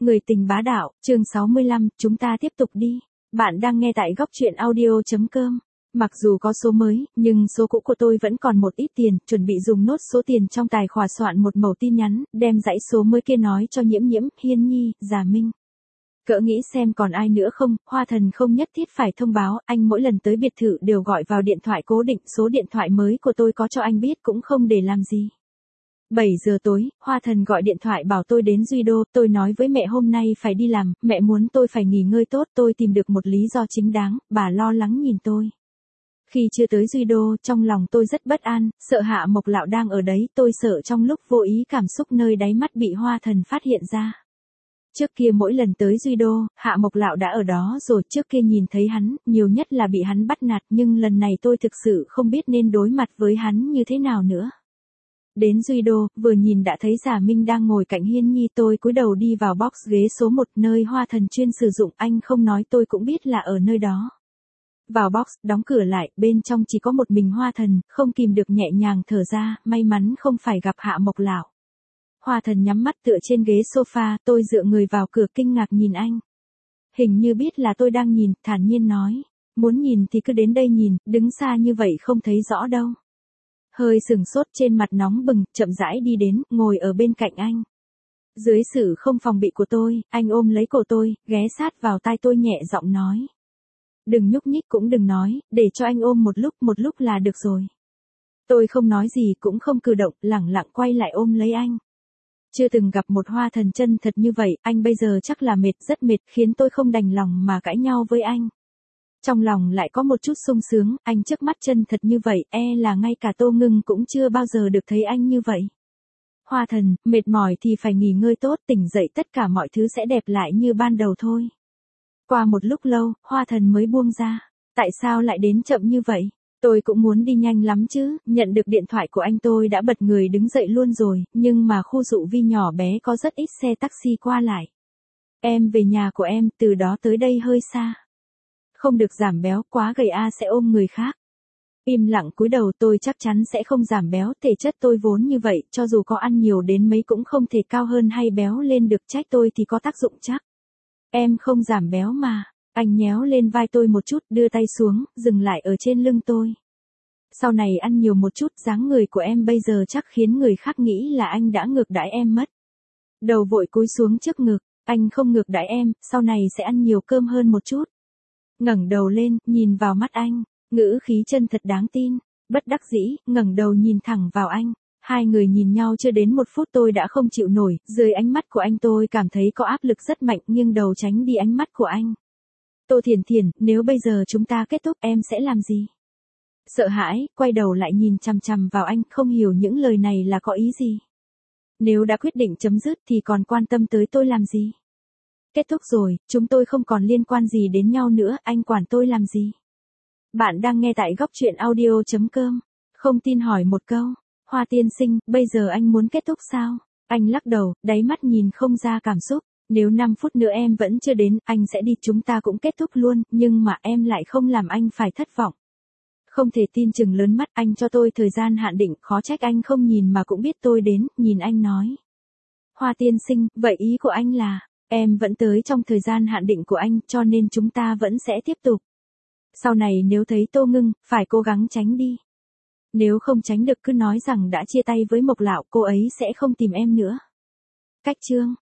Người tình bá đạo, chương 65, chúng ta tiếp tục đi. Bạn đang nghe tại góc truyện audio.com. Mặc dù có số mới, nhưng số cũ của tôi vẫn còn một ít tiền, chuẩn bị dùng nốt số tiền trong tài khoản soạn một mẩu tin nhắn, đem dãy số mới kia nói cho Nhiễm Nhiễm, Hiên Nhi, Già Minh. Cỡ nghĩ xem còn ai nữa không, Hoa Thần không nhất thiết phải thông báo, anh mỗi lần tới biệt thự đều gọi vào điện thoại cố định, số điện thoại mới của tôi có cho anh biết cũng không để làm gì. 7 giờ tối, Hoa Thần gọi điện thoại bảo tôi đến Duy Đô, tôi nói với mẹ hôm nay phải đi làm, mẹ muốn tôi phải nghỉ ngơi tốt, tôi tìm được một lý do chính đáng, bà lo lắng nhìn tôi. Khi chưa tới Duy Đô, trong lòng tôi rất bất an, sợ Hạ Mộc Lạo đang ở đấy, tôi sợ trong lúc vô ý cảm xúc nơi đáy mắt bị Hoa Thần phát hiện ra. Trước kia mỗi lần tới Duy Đô, Hạ Mộc Lạo đã ở đó rồi, trước kia nhìn thấy hắn, nhiều nhất là bị hắn bắt nạt, nhưng lần này tôi thực sự không biết nên đối mặt với hắn như thế nào nữa. Đến Duy Đô, vừa nhìn đã thấy Giả Minh đang ngồi cạnh Hiên Nhi, tôi cúi đầu đi vào box ghế số 1 nơi Hoa Thần chuyên sử dụng, anh không nói tôi cũng biết là ở nơi đó. Vào box, đóng cửa lại, bên trong chỉ có một mình Hoa Thần, không kìm được nhẹ nhàng thở ra, may mắn không phải gặp Hạ Mộc Lạo. Hoa Thần nhắm mắt tựa trên ghế sofa, tôi dựa người vào cửa kinh ngạc nhìn anh. Hình như biết là tôi đang nhìn, thản nhiên nói, muốn nhìn thì cứ đến đây nhìn, đứng xa như vậy không thấy rõ đâu. Hơi sừng sốt trên mặt nóng bừng, chậm rãi đi đến, ngồi ở bên cạnh anh. Dưới sự không phòng bị của tôi, anh ôm lấy cổ tôi, ghé sát vào tai tôi nhẹ giọng nói. Đừng nhúc nhích cũng đừng nói, để cho anh ôm một lúc là được rồi. Tôi không nói gì cũng không cử động, lẳng lặng quay lại ôm lấy anh. Chưa từng gặp một Hoa Thần chân thật như vậy, anh bây giờ chắc là mệt, rất mệt, khiến tôi không đành lòng mà cãi nhau với anh. Trong lòng lại có một chút sung sướng, anh trước mắt chân thật như vậy, là ngay cả Tô Ngưng cũng chưa bao giờ được thấy anh như vậy. Hoa Thần, mệt mỏi thì phải nghỉ ngơi tốt, tỉnh dậy tất cả mọi thứ sẽ đẹp lại như ban đầu thôi. Qua một lúc lâu, Hoa Thần mới buông ra. Tại sao lại đến chậm như vậy? Tôi cũng muốn đi nhanh lắm chứ, nhận được điện thoại của anh tôi đã bật người đứng dậy luôn rồi, nhưng mà khu Dụ Vi nhỏ bé có rất ít xe taxi qua lại. Em về nhà của em, từ đó tới đây hơi xa. Không được giảm béo, quá gầy sẽ ôm người khác. Im lặng cúi đầu, tôi chắc chắn sẽ không giảm béo, thể chất tôi vốn như vậy, cho dù có ăn nhiều đến mấy cũng không thể cao hơn hay béo lên được, trách tôi thì có tác dụng chắc. Em không giảm béo mà. Anh nhéo lên vai tôi một chút, đưa tay xuống, dừng lại ở trên lưng tôi. Sau này ăn nhiều một chút, dáng người của em bây giờ chắc khiến người khác nghĩ là anh đã ngược đãi em mất. Đầu vội cúi xuống trước ngực, anh không ngược đãi em, sau này sẽ ăn nhiều cơm hơn một chút. Ngẩng đầu lên, nhìn vào mắt anh, ngữ khí chân thật đáng tin, bất đắc dĩ, ngẩng đầu nhìn thẳng vào anh. Hai người nhìn nhau chưa đến 1 phút tôi đã không chịu nổi, dưới ánh mắt của anh tôi cảm thấy có áp lực rất mạnh, nghiêng đầu tránh đi ánh mắt của anh. Tô Thiển Thiển, nếu bây giờ chúng ta kết thúc em sẽ làm gì? Sợ hãi, quay đầu lại nhìn chằm chằm vào anh, không hiểu những lời này là có ý gì. Nếu đã quyết định chấm dứt thì còn quan tâm tới tôi làm gì? Kết thúc rồi, chúng tôi không còn liên quan gì đến nhau nữa, anh quản tôi làm gì? Bạn đang nghe tại góc truyện audio.com. Không tin hỏi một câu. Hoa tiên sinh, bây giờ anh muốn kết thúc sao? Anh lắc đầu, đáy mắt nhìn không ra cảm xúc. Nếu 5 phút nữa em vẫn chưa đến, anh sẽ đi, chúng ta cũng kết thúc luôn, nhưng mà em lại không làm anh phải thất vọng. Không thể tin chừng lớn mắt, anh cho tôi thời gian hạn định, khó trách anh không nhìn mà cũng biết tôi đến, nhìn anh nói. Hoa tiên sinh, vậy ý của anh là, em vẫn tới trong thời gian hạn định của anh, cho nên chúng ta vẫn sẽ tiếp tục. Sau này nếu thấy Tô Ngưng, phải cố gắng tránh đi. Nếu không tránh được cứ nói rằng đã chia tay với Mộc Lạo, cô ấy sẽ không tìm em nữa. Cách chương